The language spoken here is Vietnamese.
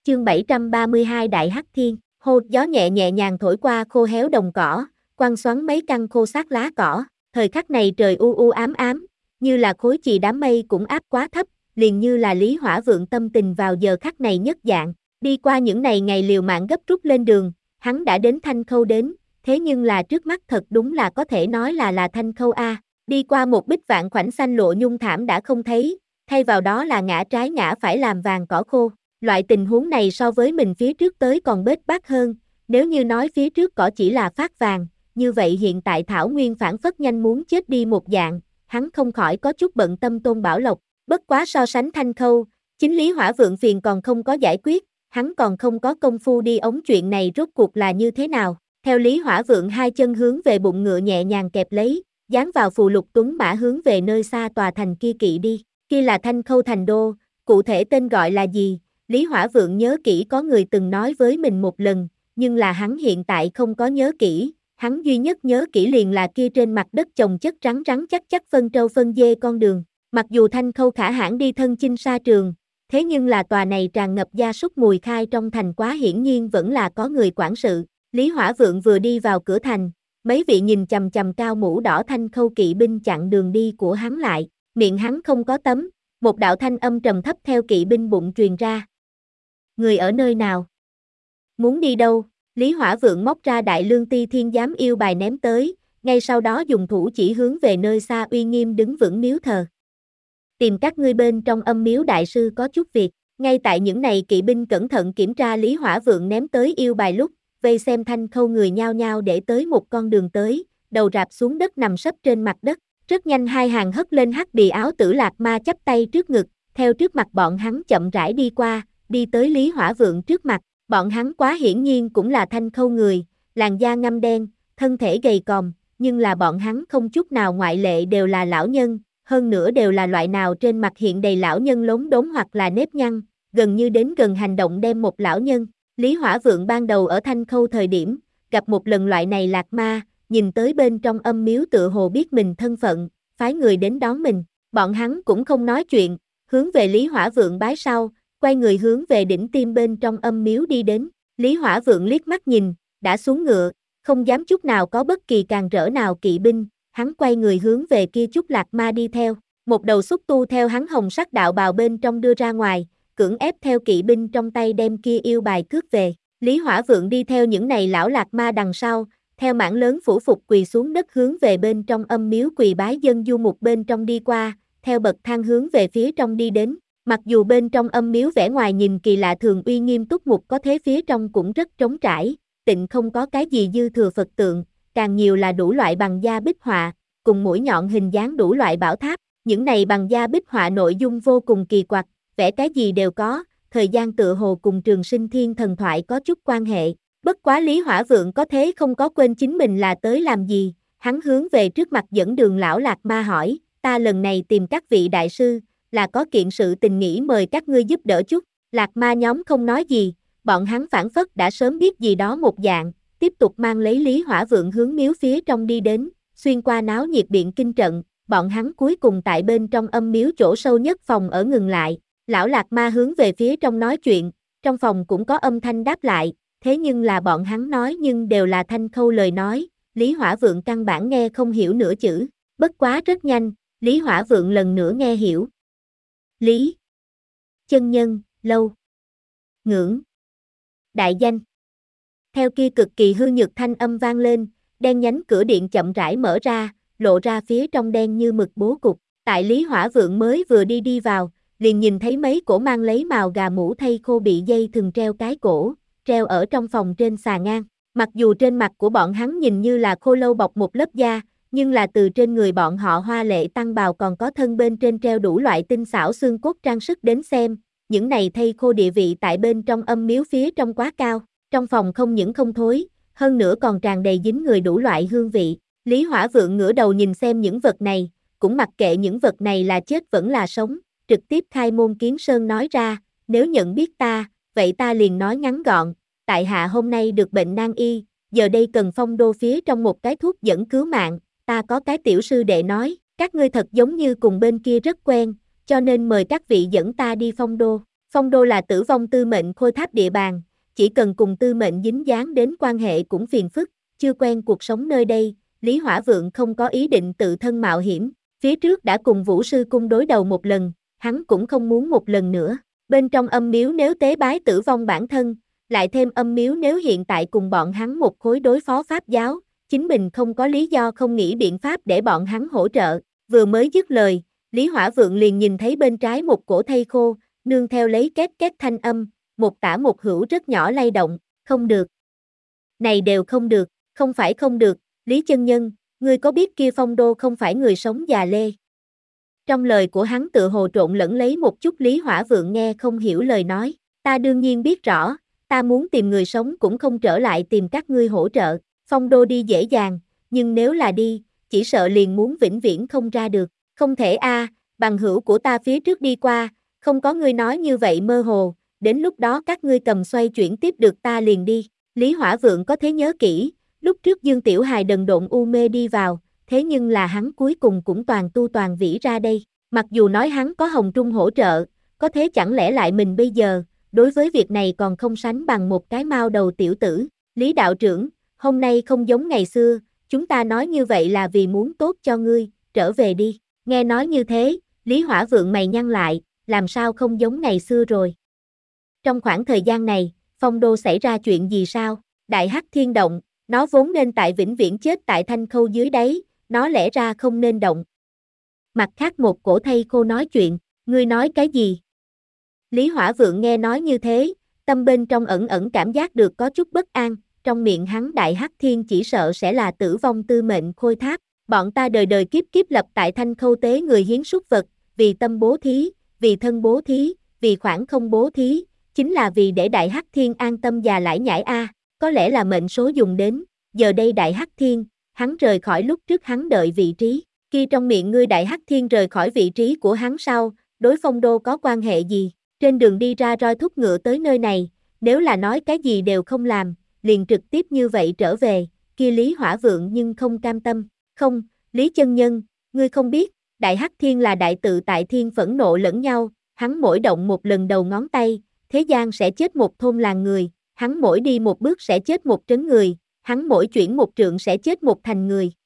Chương 732 Đại Hắc Thiên, hô gió nhẹ nhẹ nhàng thổi qua khô héo đồng cỏ, quăng xoắn mấy căn khô xác lá cỏ, thời khắc này trời u u ám ám, như là khối chì đám mây cũng áp quá thấp, liền như là Lý Hỏa Vượng tâm tình vào giờ khắc này nhất dạng, đi qua những ngày liều mạng gấp rút lên đường, hắn đã đến Thanh Khâu đến, thế nhưng là trước mắt thật đúng là có thể nói là Thanh Khâu a, đi qua một bích vạn khoảnh xanh lộ nhung thảm đã không thấy, thay vào đó là ngã trái ngã phải làm vàng cỏ khô. Loại tình huống này so với mình phía trước tới còn bết bát hơn, nếu như nói phía trước cỏ chỉ là phát vàng, như vậy hiện tại Thảo Nguyên phản phất nhanh muốn chết đi một dạng, hắn không khỏi có chút bận tâm Tôn Bảo Lộc, bất quá so sánh Thanh Khâu, chính Lý Hỏa Vượng phiền còn không có giải quyết, hắn còn không có công phu đi ống chuyện này rốt cuộc là như thế nào, theo Lý Hỏa Vượng hai chân hướng về bụng ngựa nhẹ nhàng kẹp lấy, dán vào phù lục tuấn mã hướng về nơi xa tòa thành kia kỵ đi, kia là Thanh Khâu thành đô, cụ thể tên gọi là gì? Lý Hỏa Vượng nhớ kỹ có người từng nói với mình một lần, nhưng là hắn hiện tại không có nhớ kỹ, hắn duy nhất nhớ kỹ liền là kia trên mặt đất chồng chất rắn rắn chắc phân trâu phân dê con đường. Mặc dù Thanh Khâu khả hãn đi thân chinh sa trường, thế nhưng là tòa này tràn ngập gia súc mùi khai trong thành quá hiển nhiên vẫn là có người quản sự. Lý Hỏa Vượng vừa đi vào cửa thành, mấy vị nhìn chằm chằm cao mũ đỏ Thanh Khâu kỵ binh chặn đường đi của hắn lại, miệng hắn không có tấm, một đạo thanh âm trầm thấp theo kỵ binh bụng truyền ra. Người ở nơi nào? Muốn đi đâu? Lý Hỏa Vượng móc ra Đại Lương Ti Thiên Giám yêu bài ném tới, ngay sau đó dùng thủ chỉ hướng về nơi xa uy nghiêm đứng vững miếu thờ. Tìm các ngươi bên trong âm miếu đại sư có chút việc, ngay tại những này kỵ binh cẩn thận kiểm tra Lý Hỏa Vượng ném tới yêu bài lúc, vây xem Thanh Khâu người nhao nhao để tới một con đường tới, đầu rạp xuống đất nằm sấp trên mặt đất, rất nhanh hai hàng hất lên hắc bì áo tử lạc ma chắp tay trước ngực, theo trước mặt bọn hắn chậm rãi đi qua, đi tới Lý Hỏa Vượng trước mặt, bọn hắn quá hiển nhiên cũng là Thanh Khâu người, làn da ngăm đen, thân thể gầy còm, nhưng là bọn hắn không chút nào ngoại lệ đều là lão nhân, hơn nữa đều là loại nào trên mặt hiện đầy lão nhân lốm đốm hoặc là nếp nhăn, gần như đến gần hành động đem một lão nhân. Lý Hỏa Vượng ban đầu ở Thanh Khâu thời điểm, gặp một lần loại này lạc ma, nhìn tới bên trong âm miếu tựa hồ biết mình thân phận, phái người đến đón mình, bọn hắn cũng không nói chuyện, hướng về Lý Hỏa Vượng bái sau, quay người hướng về đỉnh tim bên trong âm miếu đi đến, Lý Hỏa Vượng liếc mắt nhìn, đã xuống ngựa, không dám chút nào có bất kỳ càn rỡ nào kỵ binh, hắn quay người hướng về kia chút lạc ma đi theo, một đầu xúc tu theo hắn hồng sắc đạo bào bên trong đưa ra ngoài, cưỡng ép theo kỵ binh trong tay đem kia yêu bài cướp về, Lý Hỏa Vượng đi theo những này lão lạc ma đằng sau, theo mảng lớn phủ phục quỳ xuống đất hướng về bên trong âm miếu quỳ bái dân du mục bên trong đi qua, theo bậc thang hướng về phía trong đi đến. Mặc dù bên trong âm miếu vẻ ngoài nhìn kỳ lạ thường uy nghiêm túc mục có thế phía trong cũng rất trống trải, tịnh không có cái gì dư thừa Phật tượng, càng nhiều là đủ loại bằng da bích họa, cùng mũi nhọn hình dáng đủ loại bảo tháp, những này bằng da bích họa nội dung vô cùng kỳ quặc, vẽ cái gì đều có, thời gian tựa hồ cùng Trường Sinh Thiên thần thoại có chút quan hệ, bất quá Lý Hỏa Vượng có thế không có quên chính mình là tới làm gì, hắn hướng về trước mặt dẫn đường lão lạc ma hỏi, ta lần này tìm các vị đại sư, là có kiện sự tình nghĩ mời các ngươi giúp đỡ chút, lạc ma nhóm không nói gì, bọn hắn phản phất đã sớm biết gì đó một dạng, tiếp tục mang lấy Lý Hỏa Vượng hướng miếu phía trong đi đến, xuyên qua náo nhiệt biện kinh trận, bọn hắn cuối cùng tại bên trong âm miếu chỗ sâu nhất phòng ở ngừng lại, lão lạc ma hướng về phía trong nói chuyện, trong phòng cũng có âm thanh đáp lại, thế nhưng là bọn hắn nói nhưng đều là Thanh Khâu lời nói, Lý Hỏa Vượng căn bản nghe không hiểu nửa chữ, bất quá rất nhanh, Lý Hỏa Vượng lần nữa nghe hiểu. Lý chân nhân, lâu ngưỡng đại danh. Theo kia cực kỳ hư nhược thanh âm vang lên, đen nhánh cửa điện chậm rãi mở ra, lộ ra phía trong đen như mực bố cục, tại Lý Hỏa Vượng mới vừa đi vào, liền nhìn thấy mấy cổ mang lấy mào gà mũ thây khô bị dây thừng treo cái cổ, treo ở trong phòng trên xà ngang, mặc dù trên mặt của bọn hắn nhìn như là khô lâu bọc một lớp da, nhưng là từ trên người bọn họ hoa lệ tăng bào còn có thân bên trên treo đủ loại tinh xảo xương cốt trang sức đến xem, những này thây khô địa vị tại bên trong âm miếu phía trong quá cao, trong phòng không những không thối, hơn nữa còn tràn đầy dính người đủ loại hương vị, Lý Hỏa Vượng ngửa đầu nhìn xem những vật này, cũng mặc kệ những vật này là chết vẫn là sống, trực tiếp khai môn kiến sơn nói ra, nếu nhận biết ta, vậy ta liền nói ngắn gọn, tại hạ hôm nay được bệnh nan y, giờ đây cần phong đô phía trong một cái thuốc dẫn cứu mạng, ta có cái tiểu sư đệ nói, các ngươi thật giống như cùng bên kia rất quen, cho nên mời các vị dẫn ta đi phong đô. Phong đô là tử vong tư mệnh khôi tháp địa bàn, chỉ cần cùng tư mệnh dính dáng đến quan hệ cũng phiền phức, chưa quen cuộc sống nơi đây, Lý Hỏa Vượng không có ý định tự thân mạo hiểm, phía trước đã cùng Vũ Sư Cung đối đầu một lần, hắn cũng không muốn một lần nữa. Bên trong âm miếu nếu tế bái tử vong bản thân, lại thêm âm miếu nếu hiện tại cùng bọn hắn một khối đối phó Pháp giáo, chính mình không có lý do không nghĩ biện pháp để bọn hắn hỗ trợ. Vừa mới dứt lời, Lý Hỏa Vượng liền nhìn thấy bên trái một cổ thây khô, nương theo lấy két két thanh âm, một tả một hữu rất nhỏ lay động, không được. Này đều không được, không phải không được, Lý chân nhân, ngươi có biết kia Phong đô không phải người sống già lê. Trong lời của hắn tự hồ trộn lẫn lấy một chút Lý Hỏa Vượng nghe không hiểu lời nói, ta đương nhiên biết rõ, ta muốn tìm người sống cũng không trở lại tìm các ngươi hỗ trợ, Phong đô đi dễ dàng, nhưng nếu là đi, chỉ sợ liền muốn vĩnh viễn không ra được, không thể a, bằng hữu của ta phía trước đi qua, không có ngươi nói như vậy mơ hồ, đến lúc đó các ngươi cầm xoay chuyển tiếp được ta liền đi, Lý Hỏa Vượng có thế nhớ kỹ, lúc trước Dương Tiểu Hài đần độn u mê đi vào, thế nhưng là hắn cuối cùng cũng toàn tu toàn vĩ ra đây, mặc dù nói hắn có Hồng Trung hỗ trợ, có thế chẳng lẽ lại mình bây giờ, đối với việc này còn không sánh bằng một cái mao đầu tiểu tử, Lý đạo trưởng, hôm nay không giống ngày xưa, chúng ta nói như vậy là vì muốn tốt cho ngươi, trở về đi, nghe nói như thế, Lý Hỏa Vượng mày nhăn lại, làm sao không giống ngày xưa rồi. Trong khoảng thời gian này, Phong đô xảy ra chuyện gì sao, Đại Hắc Thiên động, nó vốn nên tại vĩnh viễn chết tại thanh khâu dưới đáy, nó lẽ ra không nên động. Mặt khác một cổ thây khô nói chuyện, ngươi nói cái gì? Lý Hỏa Vượng nghe nói như thế, tâm bên trong ẩn ẩn cảm giác được có chút bất an, trong miệng hắn Đại Hắc Thiên chỉ sợ sẽ là tử vong tư mệnh khôi tháp, bọn ta đời đời kiếp kiếp lập tại thanh khâu tế người hiến súc vật, vì tâm bố thí, vì thân bố thí, vì khoảng không bố thí, chính là vì để Đại Hắc Thiên an tâm già lãi nhãi a, có lẽ là mệnh số dùng đến, giờ đây Đại Hắc Thiên, hắn rời khỏi lúc trước hắn đợi vị trí, khi trong miệng ngươi Đại Hắc Thiên rời khỏi vị trí của hắn sau, đối Phong đô có quan hệ gì, trên đường đi ra roi thúc ngựa tới nơi này, nếu là nói cái gì đều không làm, liền trực tiếp như vậy trở về, kia Lý Hỏa Vượng nhưng không cam tâm, không, Lý chân nhân, ngươi không biết, Đại Hắc Thiên là đại tự tại thiên phẫn nộ lẫn nhau, hắn mỗi động một lần đầu ngón tay, thế gian sẽ chết một thôn làng người, hắn mỗi đi một bước sẽ chết một trấn người, hắn mỗi chuyển một trượng sẽ chết một thành người,